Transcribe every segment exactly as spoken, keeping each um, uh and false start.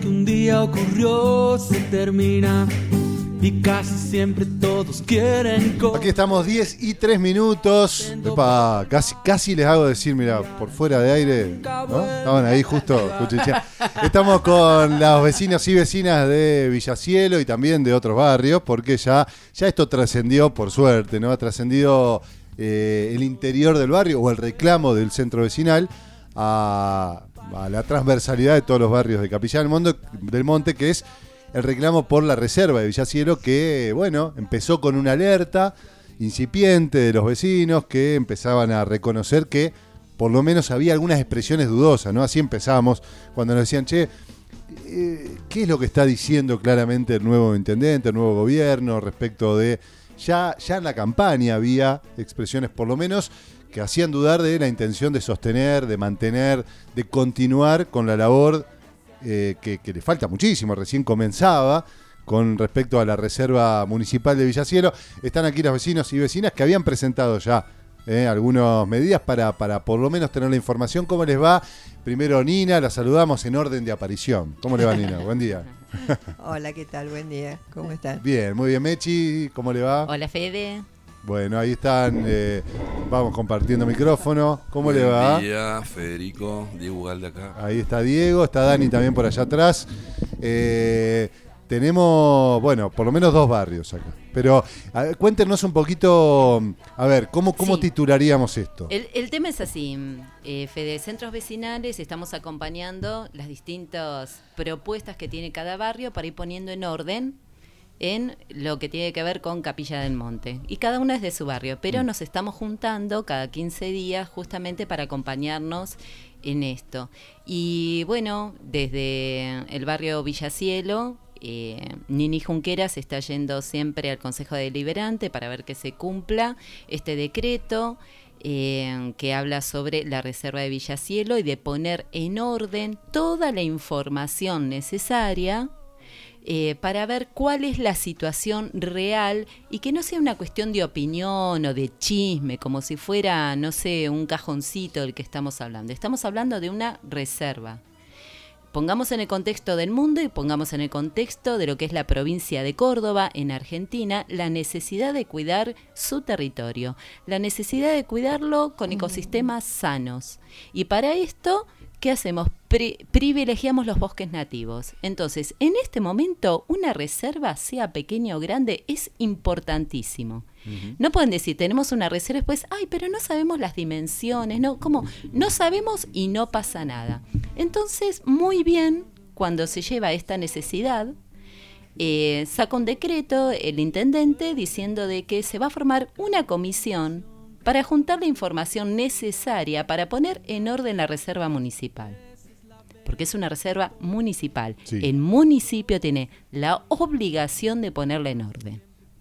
que un día ocurrió se termina y casi siempre todos quieren co- Aquí estamos diez y tres minutos. Epa, casi, casi les hago decir, mira, por fuera de aire, ¿no? Estaban ahí justo cuchicheando. Estamos con los vecinos y vecinas de Villacielo y también de otros barrios, porque ya, ya esto trascendió, por suerte, ¿no? Ha trascendido eh, el interior del barrio o el reclamo del centro vecinal a, a la transversalidad de todos los barrios de Capilla del Monte, del Monte, que es el reclamo por la reserva de Villacielo, que, bueno, empezó con una alerta incipiente de los vecinos que empezaban a reconocer que por lo menos había algunas expresiones dudosas, ¿no? Así empezamos, cuando nos decían, che, eh, ¿qué es lo que está diciendo claramente el nuevo intendente, el nuevo gobierno respecto de... Ya, ya en la campaña había expresiones, por lo menos, que hacían dudar de la intención de sostener, de mantener, de continuar con la labor Eh, que, que le falta muchísimo, recién comenzaba con respecto a la reserva municipal de Villacielo. Están aquí los vecinos y vecinas que habían presentado ya eh, algunas medidas para, para por lo menos tener la información. ¿Cómo les va? Primero Nina, la saludamos en orden de aparición. ¿Cómo le va, Nina? Buen día. Hola, ¿qué tal? Buen día. ¿Cómo están? Bien, muy bien. Mechi, ¿cómo le va? Hola, Fede. Bueno, ahí están, eh, vamos compartiendo micrófono. ¿Cómo Buen le va? Buen día, Federico, Diego Ugalde acá. Ahí está Diego, está Dani también por allá atrás. Eh, tenemos, bueno, por lo menos dos barrios acá. Pero a ver, cuéntenos un poquito, a ver, ¿cómo, cómo Sí. titularíamos esto? El, el tema es así, eh, Fede, centros vecinales, estamos acompañando las distintas propuestas que tiene cada barrio para ir poniendo en orden en lo que tiene que ver con Capilla del Monte. Y cada una es de su barrio, pero nos estamos juntando cada quince días justamente para acompañarnos en esto. Y bueno, desde el barrio Villacielo, eh, Nini Junqueras está yendo siempre al Consejo Deliberante para ver que se cumpla este decreto eh, que habla sobre la reserva de Villacielo y de poner en orden toda la información necesaria Eh, para ver cuál es la situación real y que no sea una cuestión de opinión o de chisme, como si fuera, no sé, un cajoncito del que estamos hablando. Estamos hablando de una reserva. Pongamos en el contexto del mundo y pongamos en el contexto de lo que es la provincia de Córdoba, en Argentina, la necesidad de cuidar su territorio, la necesidad de cuidarlo con ecosistemas sanos. Y para esto, ¿qué hacemos? Pri- privilegiamos los bosques nativos. Entonces, en este momento, una reserva, sea pequeña o grande, es importantísimo. Uh-huh. No pueden decir, tenemos una reserva y después, ay, pero no sabemos las dimensiones, ¿no? ¿Cómo? No sabemos y no pasa nada. Entonces, muy bien, cuando se lleva esta necesidad, eh, saca un decreto el intendente diciendo de que se va a formar una comisión para juntar la información necesaria para poner en orden la reserva municipal. Porque es una reserva municipal. Sí. El municipio tiene la obligación de ponerla en orden.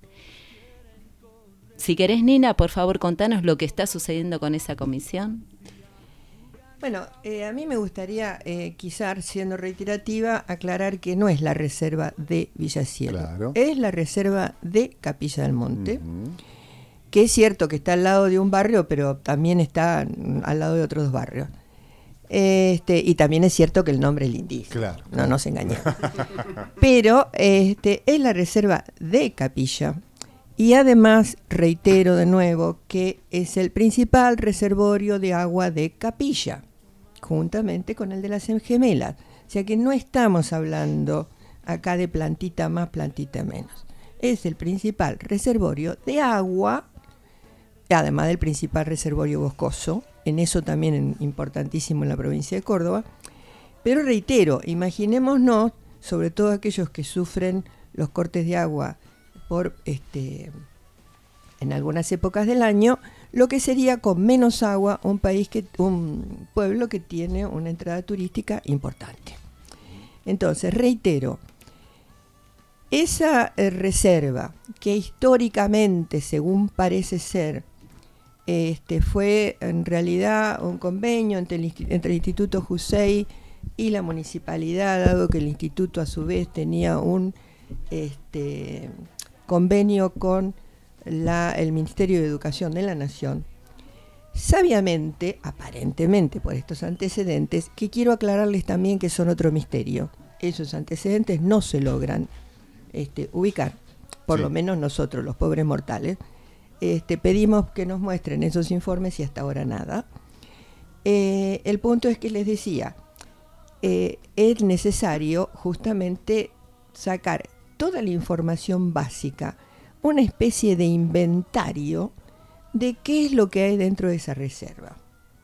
Si querés, Nina, por favor, contanos lo que está sucediendo con esa comisión. Bueno, eh, a mí me gustaría, eh, quizás siendo reiterativa, aclarar que no es la reserva de Villacielo. Claro. Es la reserva de Capilla del Monte. Uh-huh. Que es cierto que está al lado de un barrio, pero también está al lado de otros barrios. Este, y también es cierto que el nombre es lindísimo. Claro. No nos engañemos. Pero este, es la reserva de Capilla. Y además, reitero de nuevo, que es el principal reservorio de agua de Capilla, juntamente con el de las Gemelas. O sea que no estamos hablando acá de plantita más, plantita menos. Es el principal reservorio de agua, además del principal reservorio boscoso, en eso también importantísimo en la provincia de Córdoba. Pero reitero, imaginémonos, sobre todo aquellos que sufren los cortes de agua por este en algunas épocas del año, lo que sería con menos agua un país que un pueblo que tiene una entrada turística importante. Entonces, reitero, esa eh, reserva que históricamente, según parece ser, Este, fue en realidad un convenio entre el, entre el Instituto Jusey y la municipalidad, dado que el instituto a su vez tenía un este, convenio con la, el Ministerio de Educación de la Nación. Sabiamente, aparentemente por estos antecedentes, que quiero aclararles también que son otro misterio, esos antecedentes no se logran este, ubicar, por sí. lo menos nosotros, los pobres mortales. Este, pedimos que nos muestren esos informes y hasta ahora nada. Eh, el punto es que les decía, eh, es necesario justamente sacar toda la información básica, una especie de inventario de qué es lo que hay dentro de esa reserva.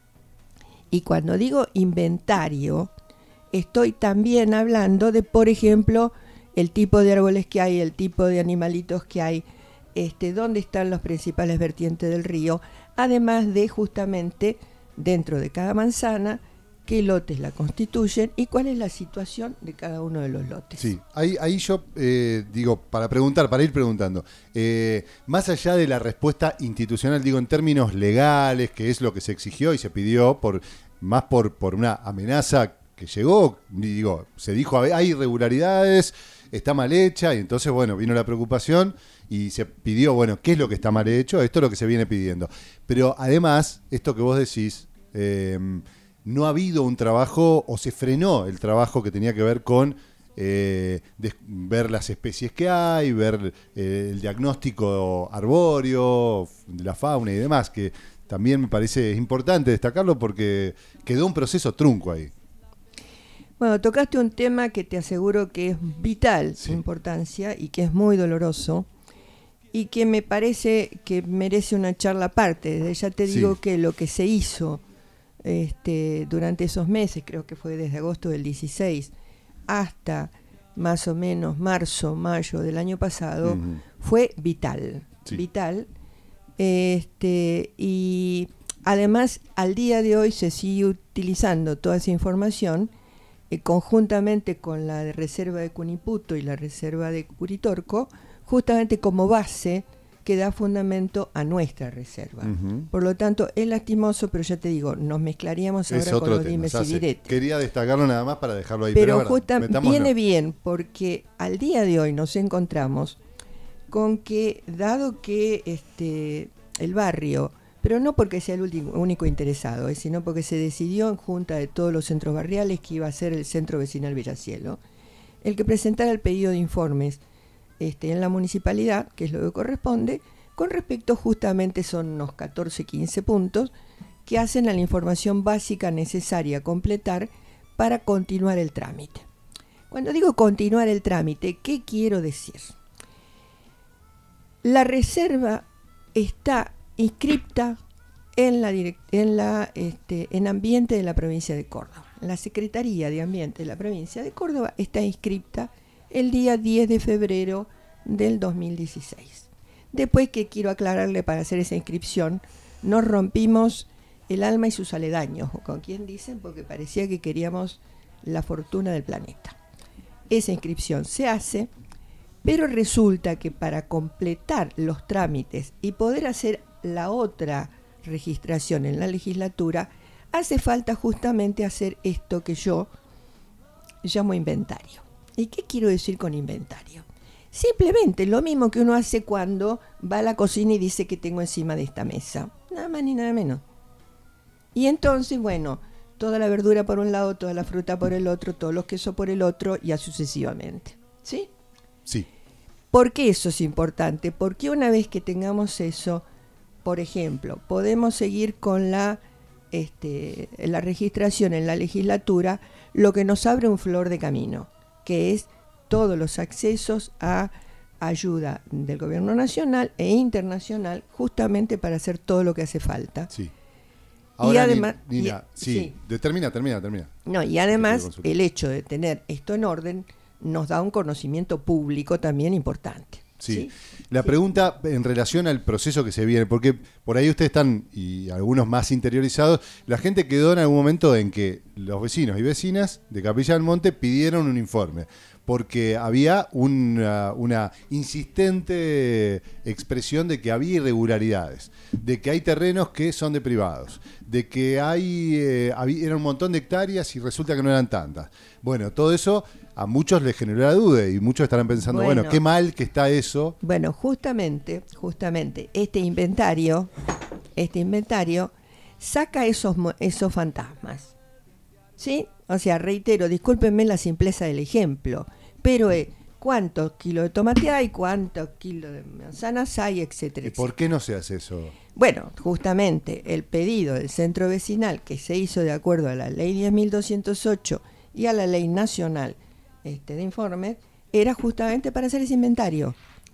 Y cuando digo inventario, estoy también hablando de, por ejemplo, el tipo de árboles que hay, el tipo de animalitos que hay, este, dónde están los principales vertientes del río, además de justamente dentro de cada manzana qué lotes la constituyen y cuál es la situación de cada uno de los lotes. Sí, ahí, ahí yo eh, digo, para preguntar, para ir preguntando, eh, más allá de la respuesta institucional, digo en términos legales, que es lo que se exigió y se pidió, por más por, por una amenaza que llegó, digo, se dijo hay irregularidades, está mal hecha, y entonces, bueno, vino la preocupación y se pidió, bueno, ¿qué es lo que está mal hecho? Esto es lo que se viene pidiendo. Pero además, esto que vos decís, eh, no ha habido un trabajo, o se frenó el trabajo que tenía que ver con eh, de, ver las especies que hay, ver eh, el diagnóstico arbóreo, de la fauna y demás, que también me parece importante destacarlo porque quedó un proceso trunco ahí. Bueno, tocaste un tema que te aseguro que es vital su sí. importancia y que es muy doloroso y que me parece que merece una charla aparte. Desde ya te digo sí. que lo que se hizo este, durante esos meses, creo que fue desde agosto del dieciséis hasta más o menos marzo, mayo del año pasado, uh-huh. fue vital, sí. vital. Este, y además al día de hoy se sigue utilizando toda esa información Eh, conjuntamente con la reserva de Cuniputo y la reserva de Curitorco, justamente como base que da fundamento a nuestra reserva. Uh-huh. Por lo tanto, es lastimoso, pero ya te digo, nos mezclaríamos ahora con los dimes y diretes. Quería destacarlo nada más para dejarlo ahí. Pero, pero justamente viene bien, porque al día de hoy nos encontramos con que, dado que este el barrio, pero no porque sea el último, único interesado, eh, sino porque se decidió en junta de todos los centros barriales que iba a ser el Centro Vecinal Villacielo, el que presentara el pedido de informes este, en la municipalidad, que es lo que corresponde, con respecto justamente son unos catorce, quince puntos que hacen a la información básica necesaria a completar para continuar el trámite. Cuando digo continuar el trámite, ¿qué quiero decir? La reserva está inscripta en la direct, en la este, en ambiente de la provincia de Córdoba. La Secretaría de Ambiente de la provincia de Córdoba está inscripta el día diez de febrero del dos mil dieciséis. Después, que quiero aclararle, para hacer esa inscripción nos rompimos el alma y sus aledaños, o con quien dicen, porque parecía que queríamos la fortuna del planeta. Esa inscripción se hace, pero resulta que para completar los trámites y poder hacer la otra registración en la legislatura, hace falta justamente hacer esto que yo llamo inventario. ¿Y qué quiero decir con inventario? Simplemente lo mismo que uno hace cuando va a la cocina y dice que tengo encima de esta mesa. Nada más ni nada menos. Y entonces, bueno, toda la verdura por un lado, toda la fruta por el otro, todos los quesos por el otro, y así sucesivamente. ¿Sí? Sí. ¿Por qué eso es importante? Porque una vez que tengamos eso, por ejemplo, podemos seguir con la, este, la registración en la legislatura, lo que nos abre un flor de camino, que es todos los accesos a ayuda del gobierno nacional e internacional, justamente para hacer todo lo que hace falta. Sí. Ahora, y además, Nina, y, sí, sí. De, termina, termina, termina. No, y además el hecho de tener esto en orden nos da un conocimiento público también importante. Sí. ¿Sí? La sí. pregunta en relación al proceso que se viene, porque por ahí ustedes están, y algunos más interiorizados, la gente quedó en algún momento en que los vecinos y vecinas de Capilla del Monte pidieron un informe, porque había una, una insistente expresión de que había irregularidades, de que hay terrenos que son de privados, de que hay eh, había, era un montón de hectáreas y resulta que no eran tantas. Bueno, todo eso a muchos les generó la duda y muchos estarán pensando, bueno, bueno, qué mal que está eso. Bueno, justamente, justamente, este inventario, este inventario saca esos, esos fantasmas, ¿sí? O sea, reitero, discúlpenme la simpleza del ejemplo, pero es cuántos kilos de tomate hay, cuántos kilos de manzanas hay, etcétera, ¿Y por qué no se hace eso? Bueno, justamente el pedido del centro vecinal que se hizo de acuerdo a la ley diez mil doscientos ocho y a la ley nacional este, de informes era justamente para hacer ese inventario.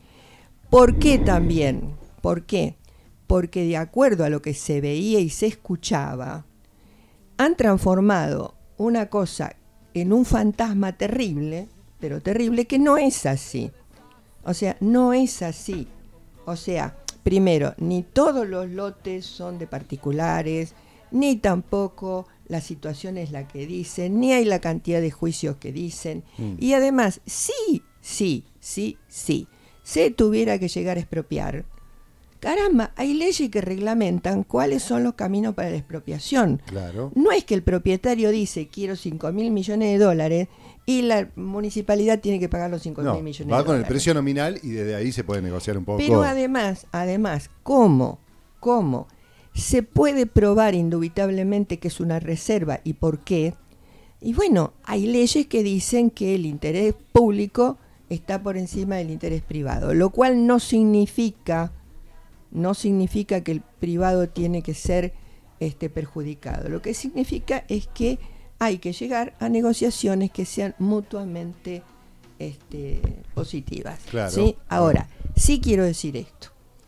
¿Por qué también? ¿Por qué? Porque de acuerdo a lo que se veía y se escuchaba, han transformado una cosa en un fantasma terrible, pero terrible, que no es así. O sea, no es así. O sea, primero, ni todos los lotes son de particulares, ni tampoco la situación es la que dicen, ni hay la cantidad de juicios que dicen. Mm. Y además, sí, sí, sí, sí, se tuviera que llegar a expropiar, caramba, hay leyes que reglamentan cuáles son los caminos para la expropiación. Claro. No es que el propietario dice quiero cinco mil millones de dólares y la municipalidad tiene que pagar los cinco mil no, millones de va dólares. con el precio nominal y desde ahí se puede negociar un poco. Pero además, además, ¿cómo? ¿Cómo? Se puede probar indubitablemente que es una reserva y por qué. Y bueno, hay leyes que dicen que el interés público está por encima del interés privado, lo cual no significa... no significa que el privado tiene que ser este, perjudicado. Lo que significa es que hay que llegar a negociaciones que sean mutuamente este, positivas. Claro. ¿Sí? Ahora, sí quiero decir esto,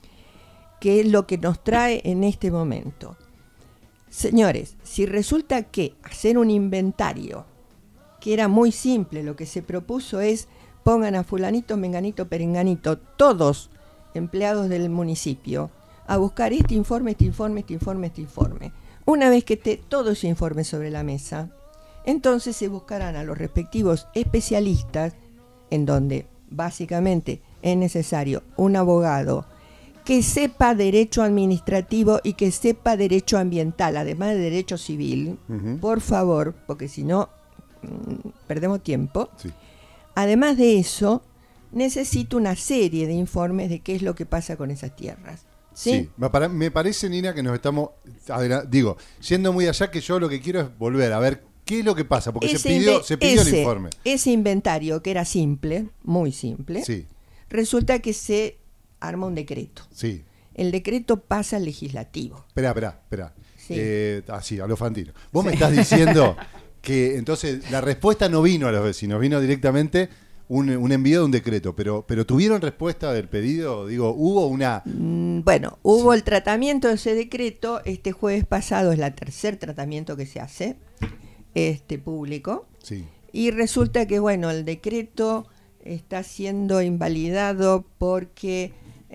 que es lo que nos trae en este momento. Señores, si resulta que hacer un inventario, que era muy simple, lo que se propuso es pongan a fulanito, menganito, perenganito, todos empleados del municipio, a buscar este informe, este informe, este informe, este informe. Una vez que esté todo ese informe sobre la mesa, entonces se buscarán a los respectivos especialistas, en donde básicamente es necesario un abogado que sepa derecho administrativo y que sepa derecho ambiental, además de derecho civil, uh-huh. por favor, porque si no, mmm, perdemos tiempo. Sí. Además de eso, necesito una serie de informes de qué es lo que pasa con esas tierras. Sí, sí me, para, me parece, Nina, que nos estamos, ver, digo, yendo muy allá, que yo lo que quiero es volver a ver qué es lo que pasa, porque ese se pidió, se pidió ese, el informe. Ese inventario, que era simple, muy simple, sí. resulta que se arma un decreto. Sí. El decreto pasa al legislativo. Espera, espera, espera. Sí. Eh, así, a lo Fantino. Vos sí. me estás diciendo que entonces la respuesta no vino a los vecinos, vino directamente... Un, un envío de un decreto, pero pero ¿tuvieron respuesta del pedido? Digo, ¿hubo una...? Mm, bueno, hubo sí. el tratamiento de ese decreto. Este jueves pasado es el tercer tratamiento que se hace este público. Sí. Y resulta que, bueno, el decreto está siendo invalidado porque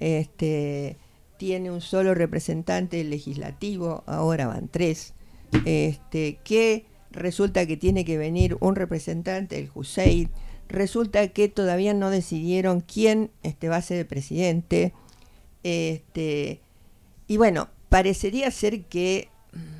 este tiene un solo representante legislativo, ahora van tres, este que resulta que tiene que venir un representante del Juseid. Resulta que todavía no decidieron quién este, va a ser el presidente. Este, y bueno, parecería ser que,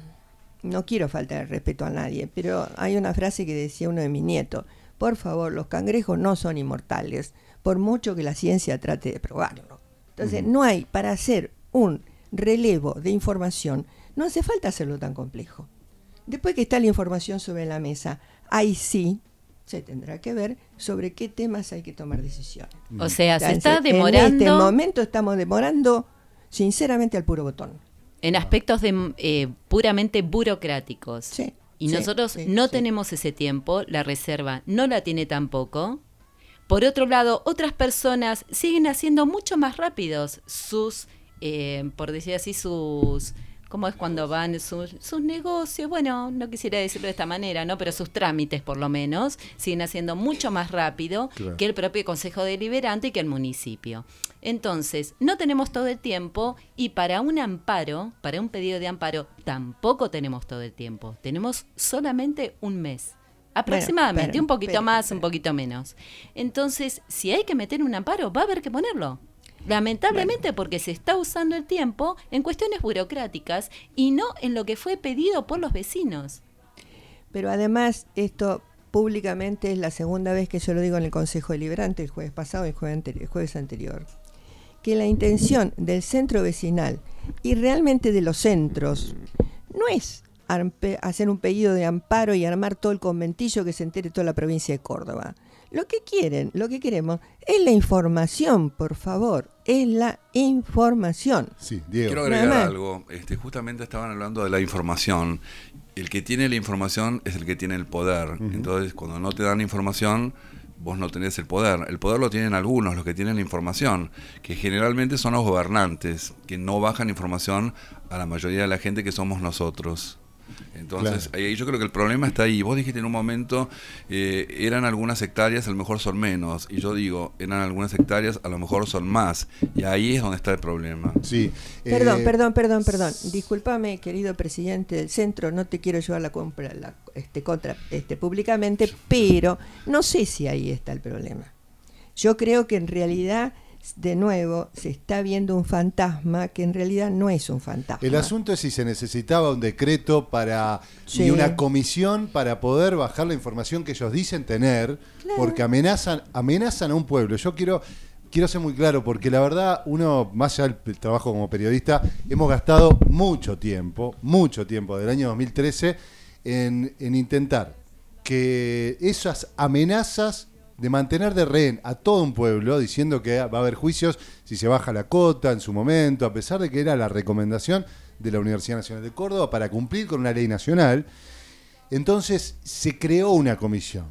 no quiero faltar el respeto a nadie, pero hay una frase que decía uno de mis nietos: por favor, los cangrejos no son inmortales, por mucho que la ciencia trate de probarlo. Entonces, uh-huh. no hay, para hacer un relevo de información, no hace falta hacerlo tan complejo. Después que está la información sobre la mesa, ahí sí se tendrá que ver sobre qué temas hay que tomar decisiones. O sea, se está demorando... En este momento estamos demorando, sinceramente, al puro botón. En aspectos de eh, puramente burocráticos. Sí. Y sí, nosotros sí, no sí. tenemos ese tiempo, la reserva no la tiene tampoco. Por otro lado, otras personas siguen haciendo mucho más rápidos sus, eh, por decir así, sus... ¿Cómo es cuando van sus, sus negocios? Bueno, no quisiera decirlo de esta manera, ¿no? Pero sus trámites, por lo menos, siguen haciendo mucho más rápido claro. que el propio Consejo Deliberante y que el municipio. Entonces, no tenemos todo el tiempo y para un amparo, para un pedido de amparo, tampoco tenemos todo el tiempo. Tenemos solamente un mes. Aproximadamente, bueno, pero, un poquito pero, más, pero. un poquito menos. Entonces, si hay que meter un amparo, va a haber que ponerlo. Lamentablemente bueno. porque se está usando el tiempo en cuestiones burocráticas y no en lo que fue pedido por los vecinos. Pero además esto públicamente es la segunda vez que yo lo digo en el Consejo Deliberante, el jueves pasado y el jueves, anteri- el jueves anterior, que la intención del centro vecinal y realmente de los centros no es hacer un pedido de amparo y armar todo el conventillo que se entere toda la provincia de Córdoba. Lo que quieren, lo que queremos es la información, por favor, es la información. Sí, Diego. Quiero agregar algo. Este, justamente estaban hablando de la información. El que tiene la información es el que tiene el poder. Uh-huh. Entonces, cuando no te dan información, vos no tenés el poder. El poder lo tienen algunos, los que tienen la información, que generalmente son los gobernantes, que no bajan información a la mayoría de la gente que somos nosotros. Entonces, claro. ahí yo creo que el problema está ahí. Vos dijiste en un momento, eh, eran algunas hectáreas, a lo mejor son menos. Y yo digo, eran algunas hectáreas, a lo mejor son más. Y ahí es donde está el problema. Sí. Perdón, eh, perdón, perdón, perdón. Discúlpame, querido presidente del centro, no te quiero llevar la compra la, este, contra este, públicamente, pero no sé si ahí está el problema. Yo creo que en realidad, de nuevo, se está viendo un fantasma que en realidad no es un fantasma. El asunto es si se necesitaba un decreto para sí. y una comisión para poder bajar la información que ellos dicen tener, claro. porque amenazan amenazan a un pueblo. Yo quiero quiero ser muy claro, porque la verdad, uno, más allá del trabajo como periodista, hemos gastado mucho tiempo, mucho tiempo, del año dos mil trece, en, en intentar que esas amenazas de mantener de rehén a todo un pueblo, diciendo que va a haber juicios si se baja la cota en su momento, a pesar de que era la recomendación de la Universidad Nacional de Córdoba para cumplir con una ley nacional. Entonces se creó una comisión.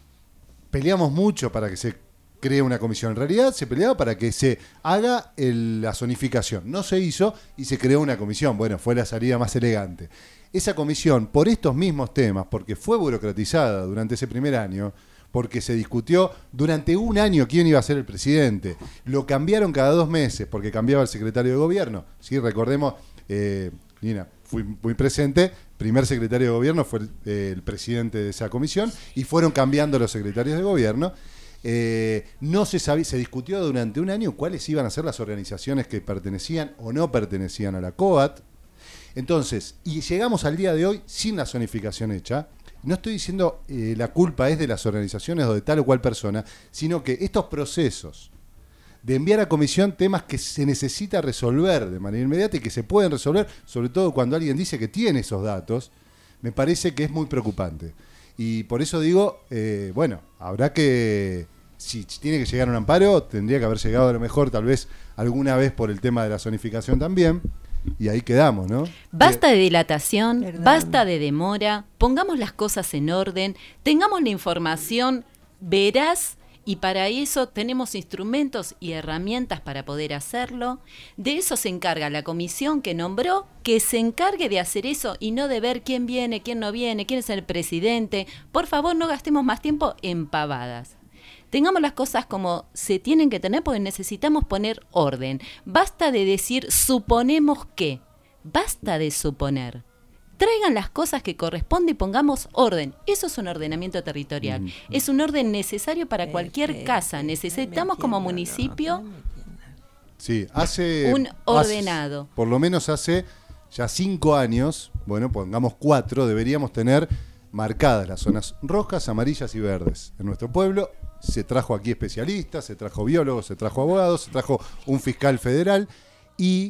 Peleamos mucho para que se cree una comisión. En realidad se peleaba para que se haga el, la zonificación. No se hizo y se creó una comisión. Bueno, fue la salida más elegante. Esa comisión, por estos mismos temas, porque fue burocratizada durante ese primer año, porque se discutió durante un año quién iba a ser el presidente. Lo cambiaron cada dos meses porque cambiaba el secretario de gobierno. Sí, recordemos, eh, Nina, fui muy presente, primer secretario de gobierno fue el, eh, el presidente de esa comisión y fueron cambiando los secretarios de gobierno. Eh, no se sabía, se discutió durante un año cuáles iban a ser las organizaciones que pertenecían o no pertenecían a la COAT. Entonces, y llegamos al día de hoy sin la zonificación hecha. No estoy diciendo eh, la culpa es de las organizaciones o de tal o cual persona, sino que estos procesos de enviar a comisión temas que se necesita resolver de manera inmediata y que se pueden resolver, sobre todo cuando alguien dice que tiene esos datos, me parece que es muy preocupante. Y por eso digo, eh, bueno, habrá que, si tiene que llegar a un amparo, tendría que haber llegado a lo mejor tal vez alguna vez por el tema de la zonificación también. Y ahí quedamos, ¿no? Basta de dilatación, Perdón. basta de demora, pongamos las cosas en orden, tengamos la información veraz y para eso tenemos instrumentos y herramientas para poder hacerlo. De eso se encarga la comisión que nombró, que se encargue de hacer eso y no de ver quién viene, quién no viene, quién es el presidente. Por favor, no gastemos más tiempo en pavadas. Tengamos las cosas como se tienen que tener porque necesitamos poner orden. Basta de decir suponemos que. Basta de suponer. Traigan las cosas que corresponden y pongamos orden. Eso es un ordenamiento territorial. Mm. Es un orden necesario para cualquier eh, eh, casa. Necesitamos como municipio no, no sí, hace, un ordenado. Hace, por lo menos hace ya cinco años, bueno, pongamos cuatro, deberíamos tener marcadas las zonas rojas, amarillas y verdes en nuestro pueblo. Se trajo aquí especialistas, se trajo biólogos, se trajo abogados, se trajo un fiscal federal y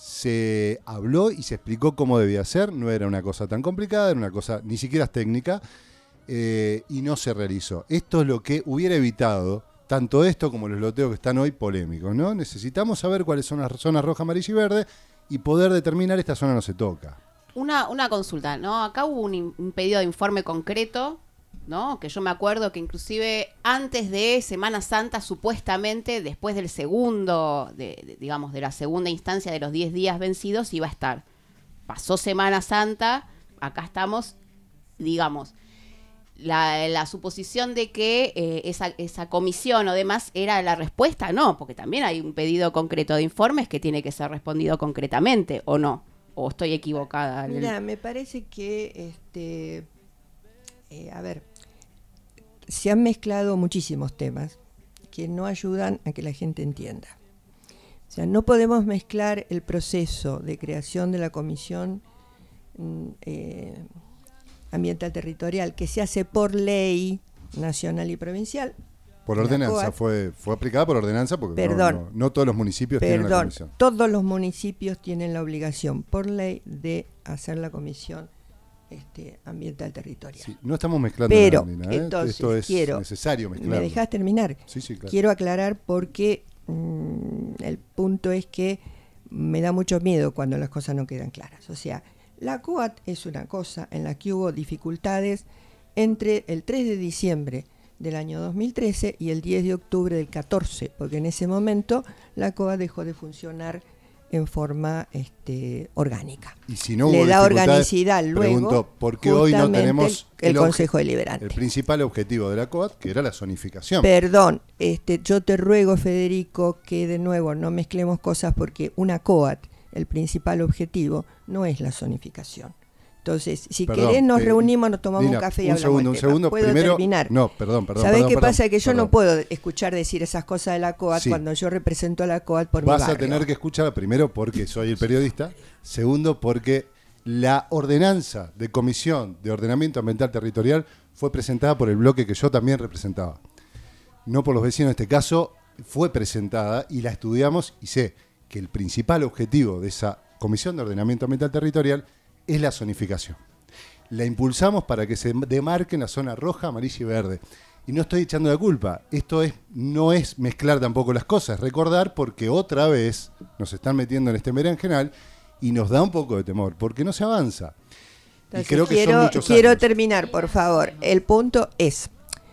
se habló y se explicó cómo debía ser. No era una cosa tan complicada, era una cosa ni siquiera técnica eh, y no se realizó. Esto es lo que hubiera evitado tanto esto como los loteos que están hoy polémicos, ¿no? Necesitamos saber cuáles son las zonas roja, amarilla y verde y poder determinar esta zona no se toca. Una, una consulta, ¿no? Acá hubo un, un pedido de informe concreto, ¿no? Que yo me acuerdo que inclusive antes de Semana Santa, supuestamente, después del segundo, de, de, digamos, de la segunda instancia de los diez días vencidos, iba a estar. Pasó Semana Santa, acá estamos, digamos, la, la suposición de que eh, esa, esa comisión o demás era la respuesta, no, porque también hay un pedido concreto de informes que tiene que ser respondido concretamente, ¿o no? ¿O estoy equivocada? Mira, me parece que, este, eh, a ver, se han mezclado muchísimos temas que no ayudan a que la gente entienda. O sea, no podemos mezclar el proceso de creación de la Comisión eh, Ambiental Territorial, que se hace por ley nacional y provincial. Por ordenanza, fue fue aplicada por ordenanza porque perdón, no, no, no todos los municipios perdón, tienen la comisión. Todos los municipios tienen la obligación por ley de hacer la comisión este, ambiental territorial. Sí, no estamos mezclando Pero, nada, Nina, ¿eh? entonces, Esto es quiero, necesario mezclar. ¿Me dejás terminar? Sí, sí, claro. Quiero aclarar porque mmm, el punto es que me da mucho miedo cuando las cosas no quedan claras. O sea, la COAT es una cosa en la que hubo dificultades entre el tres de diciembre del año dos mil trece y el diez de octubre del catorce, porque en ese momento la COAT dejó de funcionar en forma este, orgánica. Y si no hubo le da organicidad luego, pregunto, ¿por qué hoy no tenemos el, el el Consejo Deliberante? El principal objetivo de la COAT, que era la zonificación. Perdón, este, yo te ruego, Federico, que de nuevo no mezclemos cosas, porque una COAT, el principal objetivo, no es la zonificación. Entonces, si perdón, querés nos eh, reunimos, nos tomamos Nina, un café y un hablamos segundo, del un tema. segundo, ¿Puedo primero, terminar? No, perdón, perdón. ¿Sabés perdón, qué perdón, pasa? Que yo perdón. no puedo escuchar decir esas cosas de la COAT Sí. cuando yo represento a la COAT por Vas mi barrio. a tener que escuchar primero porque soy el periodista, segundo porque la ordenanza de Comisión de Ordenamiento Ambiental Territorial fue presentada por el bloque que yo también representaba. No por los vecinos en este caso, fue presentada y la estudiamos y sé que el principal objetivo de esa Comisión de Ordenamiento Ambiental Territorial es la zonificación. La impulsamos para que se demarquen la zona roja, amarilla y verde. Y no estoy echando la culpa. Esto es, no es mezclar tampoco las cosas. Recordar porque otra vez nos están metiendo en este berenjenal y nos da un poco de temor, porque no se avanza. Entonces, y creo que quiero, son muchos quiero años. terminar, por favor. El punto es,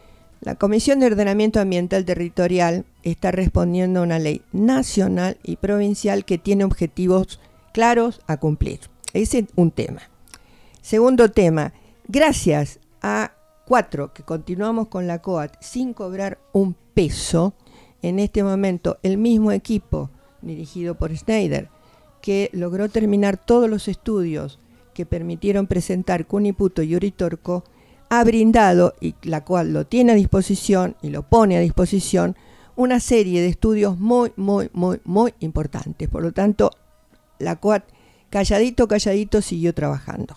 la Comisión de Ordenamiento Ambiental Territorial está respondiendo a una ley nacional y provincial que tiene objetivos claros a cumplir. Ese es un tema. Segundo tema, gracias a cuatro que continuamos con la COAT sin cobrar un peso, en este momento el mismo equipo dirigido por Schneider, que logró terminar todos los estudios que permitieron presentar Cuniputo y Uritorco, ha brindado, y la cual lo tiene a disposición y lo pone a disposición, una serie de estudios muy, muy, muy, muy importantes. Por lo tanto, la COAT calladito, calladito siguió trabajando.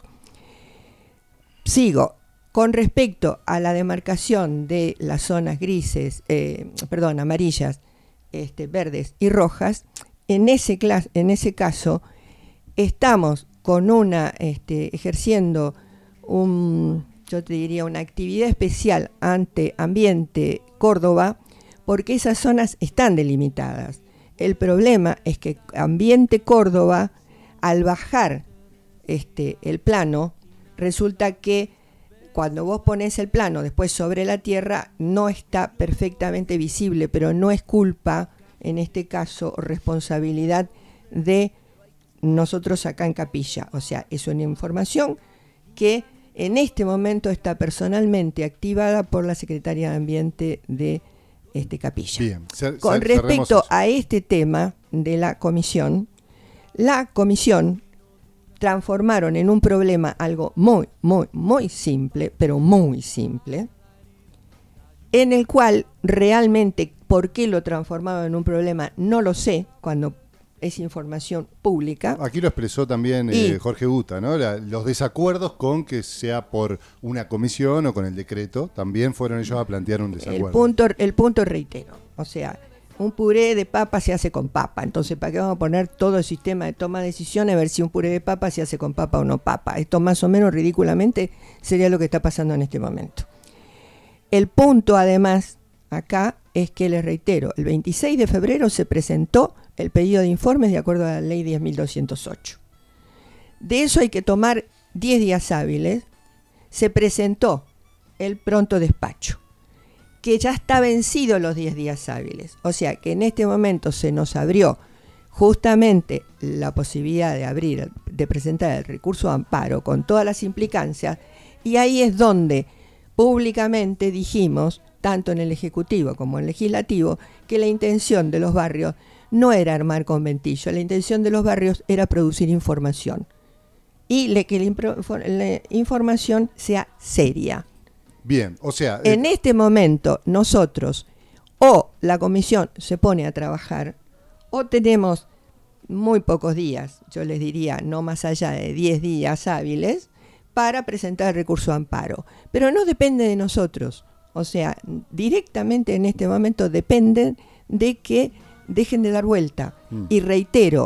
Sigo. Con respecto a la demarcación de las zonas grises, eh, perdón, amarillas, este, verdes y rojas, en ese, clas- en ese caso estamos con una, este, ejerciendo un, yo te diría, una actividad especial ante Ambiente Córdoba, porque esas zonas están delimitadas. El problema es que Ambiente Córdoba, al bajar este, el plano, resulta que cuando vos pones el plano después sobre la tierra no está perfectamente visible, pero no es culpa, en este caso, responsabilidad de nosotros acá en Capilla. O sea, es una información que en este momento está personalmente activada por la Secretaría de Ambiente de este Capilla. Bien, cer- Con cer- respecto eso. a este tema de la comisión, la comisión transformaron en un problema algo muy, muy, muy simple, pero muy simple, en el cual realmente por qué lo transformaron en un problema no lo sé, cuando es información pública. Aquí lo expresó también Y- eh, Jorge Buta, ¿no? La- los desacuerdos con que sea por una comisión o con el decreto, también fueron ellos a plantear un El desacuerdo. punto, el punto reitero, o sea, un puré de papa se hace con papa, entonces ¿para qué vamos a poner todo el sistema de toma de decisiones a ver si un puré de papa se hace con papa o no papa? Esto más o menos ridículamente sería lo que está pasando en este momento. El punto además acá es que les reitero, el veintiséis de febrero se presentó el pedido de informes de acuerdo a la ley diez mil doscientos ocho. De eso hay que tomar diez días hábiles. Se presentó el pronto despacho, que ya está vencido los diez días hábiles. O sea que en este momento se nos abrió justamente la posibilidad de abrir, de presentar el recurso de amparo con todas las implicancias, y ahí es donde públicamente dijimos, tanto en el Ejecutivo como en el Legislativo, que la intención de los barrios no era armar conventillo, la intención de los barrios era producir información. Y le, que la, impro, la información sea seria. Bien, o sea... En eh, este momento nosotros o la comisión se pone a trabajar o tenemos muy pocos días, yo les diría no más allá de diez días hábiles, para presentar el recurso de amparo. Pero no depende de nosotros. O sea, directamente en este momento dependen de que dejen de dar vuelta. Mm. Y reitero,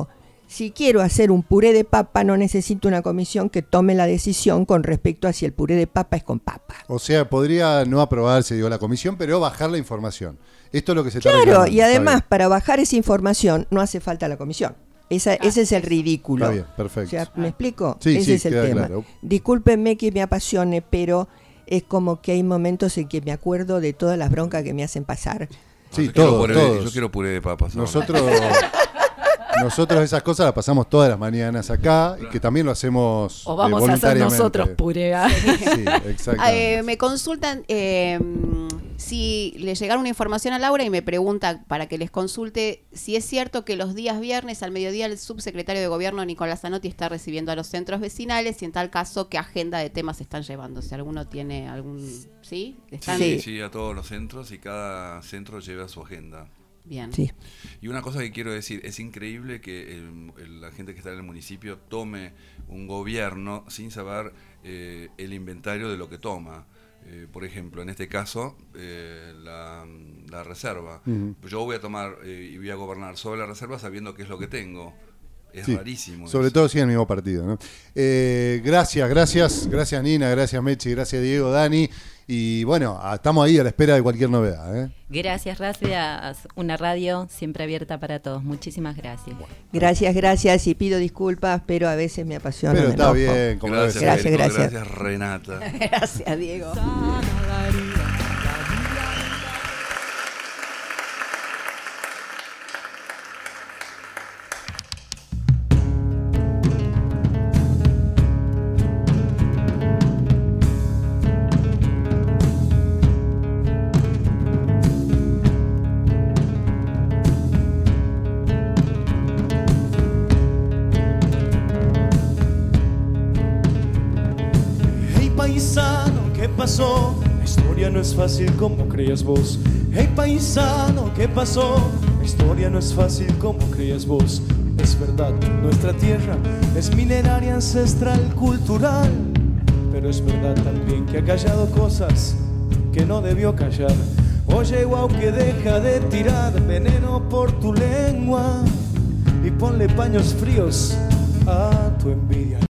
si quiero hacer un puré de papa, no necesito una comisión que tome la decisión con respecto a si el puré de papa es con papa. O sea, podría no aprobarse, digo, la comisión, pero bajar la información. Esto es lo que se está Claro, reclamando. y además, para bajar esa información no hace falta la comisión. Esa, ah, ese es el ridículo. Está bien, perfecto. O sea, ¿me explico? Sí, ese sí, es el queda tema. claro. Discúlpenme que me apasione, pero es como que hay momentos en que me acuerdo de todas las broncas que me hacen pasar. Sí, yo quiero todos, puré- todos. Yo quiero puré de papas. ahora. Nosotros, nosotros esas cosas las pasamos todas las mañanas acá, y que también lo hacemos O vamos eh, a hacer voluntariamente. nosotros puré. ¿ah? Sí, exactamente. Eh, me consultan eh, si le llegaron una información a Laura y me pregunta para que les consulte si es cierto que los días viernes al mediodía el subsecretario de Gobierno Nicolás Zanotti está recibiendo a los centros vecinales y en tal caso qué agenda de temas están llevando. Si alguno tiene algún... ¿Sí? ¿Están? Sí, sí, a todos los centros y cada centro lleva su agenda. Bien. Sí. Y una cosa que quiero decir, es increíble que el- el- la gente que está en el municipio tome un gobierno sin saber eh, el inventario de lo que toma. Eh, por ejemplo, en este caso, eh, la, la reserva. Ujú. Yo voy a tomar eh, y voy a gobernar sobre la reserva sabiendo qué es lo que tengo. Es Sí, rarísimo. sobre eso. todo si en el mismo partido, ¿no? Eh, gracias, gracias, gracias Nina, gracias Mechi, gracias Diego, Dani. Y bueno, a- estamos ahí a la espera de cualquier novedad, ¿eh? Gracias, gracias. Una radio siempre abierta para todos. Muchísimas gracias. Gracias, gracias, y pido disculpas, pero a veces me apasiona. Pero me está enojo. bien, como debe Gracias, ser. Gracias, Federico, gracias. gracias Renata. Gracias, Diego. Sana la herida. Hey paisano, ¿qué pasó? La historia no es fácil como creías vos. Hey paisano, ¿qué pasó? La historia no es fácil como creías vos. Es verdad, nuestra tierra es milenaria, ancestral, cultural. Pero es verdad también que ha callado cosas que no debió callar. Oye, guau, que deja de tirar veneno por tu lengua y ponle paños fríos a tu envidia.